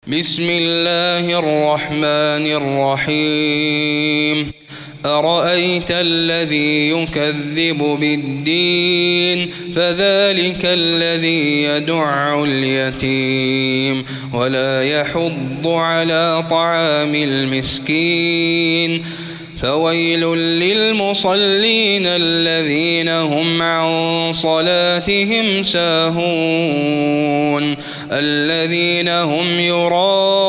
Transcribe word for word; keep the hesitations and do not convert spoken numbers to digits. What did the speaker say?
بسم الله الرحمن الرحيم أرأيت الذي يكذب بالدين فذلك الذي يدع اليتيم ولا يحض على طعام المسكين فويل للمصلين الذين هم عن صلاتهم ساهون الذين هم يراءون